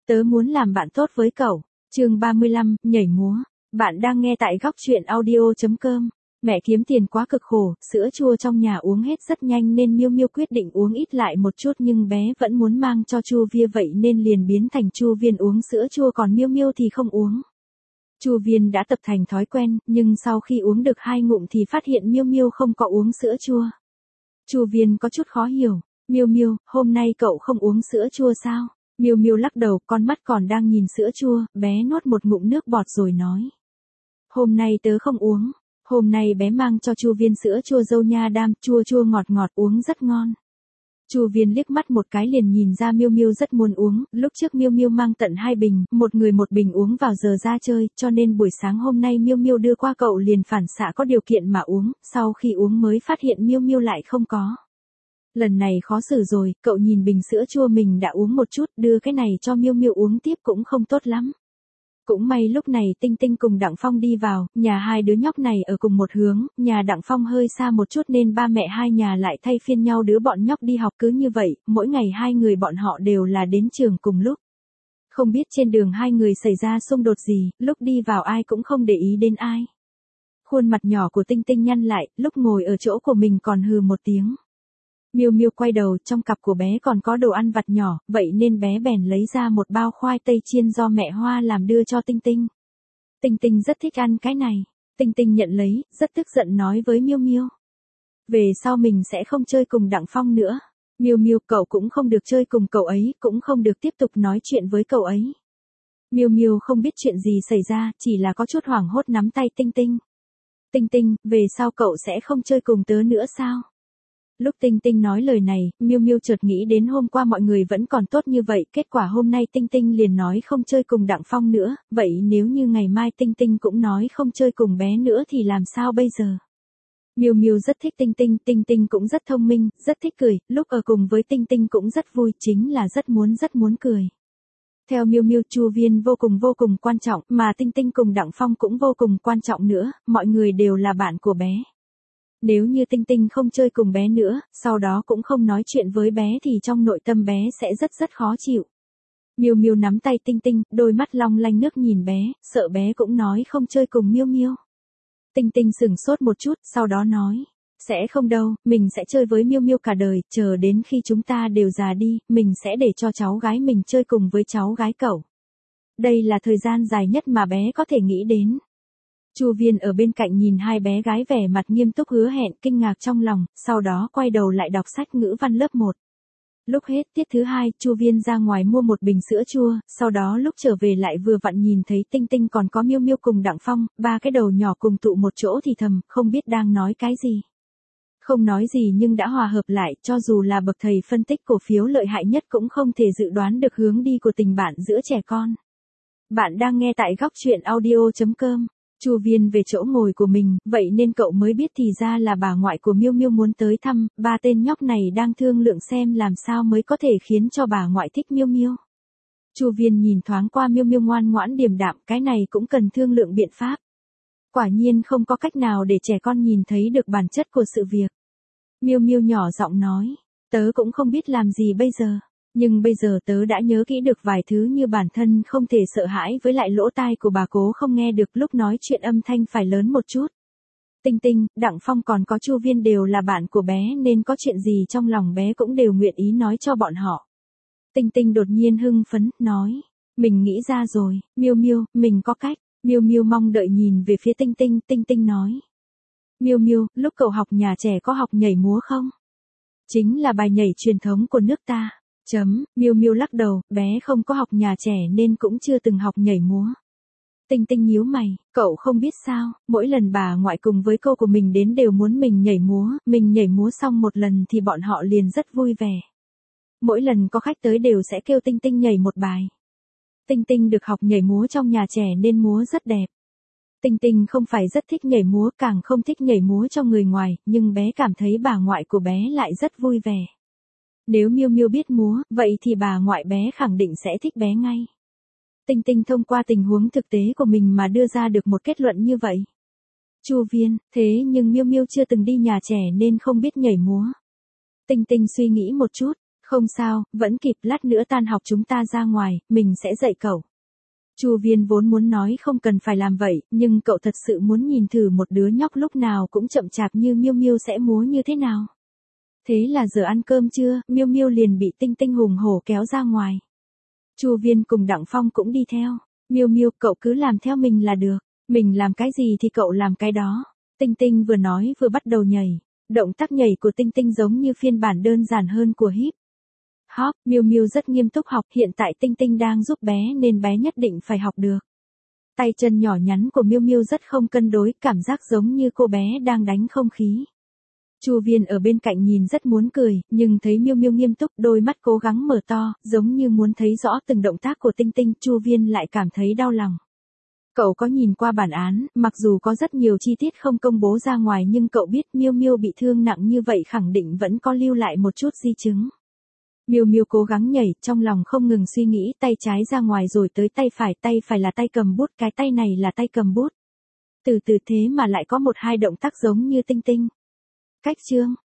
Tớ muốn làm bạn tốt với cậu. Chương 35, nhảy múa. Bạn đang nghe tại góc truyện audio.com. Mẹ kiếm tiền quá cực khổ, sữa chua trong nhà uống hết rất nhanh nên Miu Miu quyết định uống ít lại một chút, nhưng bé vẫn muốn mang cho Chu Via vậy nên liền biến thành Chu Viên uống sữa chua, còn Miu Miu thì không uống. Chu Viên đã tập thành thói quen, nhưng sau khi uống được 2 ngụm thì phát hiện Miu Miu không có uống sữa chua. Chu Viên có chút khó hiểu. Miu Miu, hôm nay cậu không uống sữa chua sao? Miu Miu lắc đầu, con mắt còn đang nhìn sữa chua, bé nuốt một ngụm nước bọt rồi nói. Hôm nay tớ không uống. Hôm nay bé mang cho Chu Viên sữa chua dâu nha đam, chua chua ngọt ngọt, uống rất ngon. Chu Viên liếc mắt một cái liền nhìn ra Miu Miu rất muốn uống, lúc trước Miu Miu mang tận 2 bình, một người một bình uống vào giờ ra chơi, cho nên buổi sáng hôm nay Miu Miu đưa qua cậu liền phản xạ có điều kiện mà uống, sau khi uống mới phát hiện Miu Miu lại không có. Lần này khó xử rồi, cậu nhìn bình sữa chua mình đã uống một chút, đưa cái này cho Miu Miu uống tiếp cũng không tốt lắm. Cũng may lúc này Tinh Tinh cùng Đặng Phong đi vào, nhà hai đứa nhóc này ở cùng một hướng, nhà Đặng Phong hơi xa một chút nên ba mẹ hai nhà lại thay phiên nhau đứa bọn nhóc đi học, cứ như vậy, mỗi ngày hai người bọn họ đều là đến trường cùng lúc. Không biết trên đường hai người xảy ra xung đột gì, lúc đi vào ai cũng không để ý đến ai. Khuôn mặt nhỏ của Tinh Tinh nhăn lại, lúc ngồi ở chỗ của mình còn hừ một tiếng. Miu Miu quay đầu, trong cặp của bé còn có đồ ăn vặt nhỏ, vậy nên bé bèn lấy ra một bao khoai tây chiên do mẹ Hoa làm đưa cho Tinh Tinh. Tinh Tinh rất thích ăn cái này. Tinh Tinh nhận lấy, rất tức giận nói với Miu Miu. Về sau mình sẽ không chơi cùng Đặng Phong nữa. Miu Miu, cậu cũng không được chơi cùng cậu ấy, cũng không được tiếp tục nói chuyện với cậu ấy. Miu Miu không biết chuyện gì xảy ra, chỉ là có chút hoảng hốt nắm tay Tinh Tinh. Tinh Tinh, về sau cậu sẽ không chơi cùng tớ nữa sao? Lúc Tinh Tinh nói lời này, Miu Miu chợt nghĩ đến hôm qua mọi người vẫn còn tốt như vậy, kết quả hôm nay Tinh Tinh liền nói không chơi cùng Đặng Phong nữa, vậy nếu như ngày mai Tinh Tinh cũng nói không chơi cùng bé nữa thì làm sao bây giờ? Miu Miu rất thích Tinh Tinh, Tinh Tinh cũng rất thông minh, rất thích cười, lúc ở cùng với Tinh Tinh cũng rất vui, chính là rất muốn cười. Theo Miu Miu, Chu Viên vô cùng quan trọng, mà Tinh Tinh cùng Đặng Phong cũng vô cùng quan trọng nữa, mọi người đều là bạn của bé. Nếu như Tinh Tinh không chơi cùng bé nữa, sau đó cũng không nói chuyện với bé thì trong nội tâm bé sẽ rất khó chịu. Miu Miu nắm tay Tinh Tinh, đôi mắt long lanh nước nhìn bé, sợ bé cũng nói không chơi cùng Miu Miu. Tinh Tinh sửng sốt một chút, sau đó nói, sẽ không đâu, mình sẽ chơi với Miu Miu cả đời, chờ đến khi chúng ta đều già đi, mình sẽ để cho cháu gái mình chơi cùng với cháu gái cậu. Đây là thời gian dài nhất mà bé có thể nghĩ đến. Chu Viên ở bên cạnh nhìn hai bé gái vẻ mặt nghiêm túc hứa hẹn, kinh ngạc trong lòng, sau đó quay đầu lại đọc sách ngữ văn lớp 1. Lúc hết tiết thứ 2, Chu Viên ra ngoài mua một bình sữa chua, sau đó lúc trở về lại vừa vặn nhìn thấy Tinh Tinh còn có Miu Miu cùng Đặng Phong, ba cái đầu nhỏ cùng tụ một chỗ thì thầm, không biết đang nói cái gì. Không nói gì nhưng đã hòa hợp lại, cho dù là bậc thầy phân tích cổ phiếu lợi hại nhất cũng không thể dự đoán được hướng đi của tình bạn giữa trẻ con. Bạn đang nghe tại góc truyện audio.com. Chu Viên về chỗ ngồi của mình, vậy nên cậu mới biết thì ra là bà ngoại của Miu Miu muốn tới thăm, ba tên nhóc này đang thương lượng xem làm sao mới có thể khiến cho bà ngoại thích Miu Miu. Chu Viên nhìn thoáng qua Miu Miu ngoan ngoãn điềm đạm, cái này cũng cần thương lượng biện pháp. Quả nhiên không có cách nào để trẻ con nhìn thấy được bản chất của sự việc. Miu Miu nhỏ giọng nói, tớ cũng không biết làm gì bây giờ. Nhưng bây giờ tớ đã nhớ kỹ được vài thứ như bản thân không thể sợ hãi, với lại lỗ tai của bà cố không nghe được, lúc nói chuyện âm thanh phải lớn một chút. Tinh Tinh, Đặng Phong còn có Chu Viên đều là bạn của bé nên có chuyện gì trong lòng bé cũng đều nguyện ý nói cho bọn họ. Tinh Tinh đột nhiên hưng phấn, nói, mình nghĩ ra rồi, Miu Miu, mình có cách. Miu Miu mong đợi nhìn về phía Tinh Tinh, Tinh Tinh nói. Miu Miu, lúc cậu học nhà trẻ có học nhảy múa không? Chính là bài nhảy truyền thống của nước ta. Miu Miu lắc đầu, bé không có học nhà trẻ nên cũng chưa từng học nhảy múa. Tinh Tinh nhíu mày, cậu không biết sao, mỗi lần bà ngoại cùng với cô của mình đến đều muốn mình nhảy múa xong một lần thì bọn họ liền rất vui vẻ. Mỗi lần có khách tới đều sẽ kêu Tinh Tinh nhảy một bài. Tinh Tinh được học nhảy múa trong nhà trẻ nên múa rất đẹp. Tinh Tinh không phải rất thích nhảy múa, càng không thích nhảy múa cho người ngoài, nhưng bé cảm thấy bà ngoại của bé lại rất vui vẻ. Nếu Miu Miu biết múa, vậy thì bà ngoại bé khẳng định sẽ thích bé ngay. Tinh Tinh thông qua tình huống thực tế của mình mà đưa ra được một kết luận như vậy. Chu Viên, thế nhưng Miu Miu chưa từng đi nhà trẻ nên không biết nhảy múa. Tinh Tinh suy nghĩ một chút, Không sao, vẫn kịp, lát nữa tan học chúng ta ra ngoài, mình sẽ dạy cậu. Chu Viên vốn muốn nói không cần phải làm vậy, nhưng cậu thật sự muốn nhìn thử một đứa nhóc lúc nào cũng chậm chạp như Miêu Miêu sẽ múa như thế nào. Thế là giờ ăn cơm trưa, Miêu Miêu liền bị Tinh Tinh hùng hổ kéo ra ngoài. Chu Viên cùng Đặng Phong cũng đi theo. Miêu Miêu, cậu cứ làm theo mình là được, mình làm cái gì thì cậu làm cái đó. Tinh Tinh vừa nói vừa bắt đầu nhảy. Động tác nhảy của Tinh Tinh giống như phiên bản đơn giản hơn của hip hop. Miêu Miêu rất nghiêm túc học, hiện tại Tinh Tinh đang giúp bé nên bé nhất định phải học được. Tay chân nhỏ nhắn của Miêu Miêu rất không cân đối, cảm giác giống như cô bé đang đánh không khí. Chu Viên ở bên cạnh nhìn rất muốn cười, nhưng thấy Miêu Miêu nghiêm túc, đôi mắt cố gắng mở to, giống như muốn thấy rõ từng động tác của Tinh Tinh, Chu Viên lại cảm thấy đau lòng. Cậu có nhìn qua bản án, mặc dù có rất nhiều chi tiết không công bố ra ngoài nhưng cậu biết Miêu Miêu bị thương nặng như vậy khẳng định vẫn có lưu lại một chút di chứng. Miêu Miêu cố gắng nhảy, trong lòng không ngừng suy nghĩ, tay trái ra ngoài rồi tới tay phải là tay cầm bút, cái tay này là tay cầm bút. Từ từ thế mà lại có một hai động tác giống như Tinh Tinh. Cách chương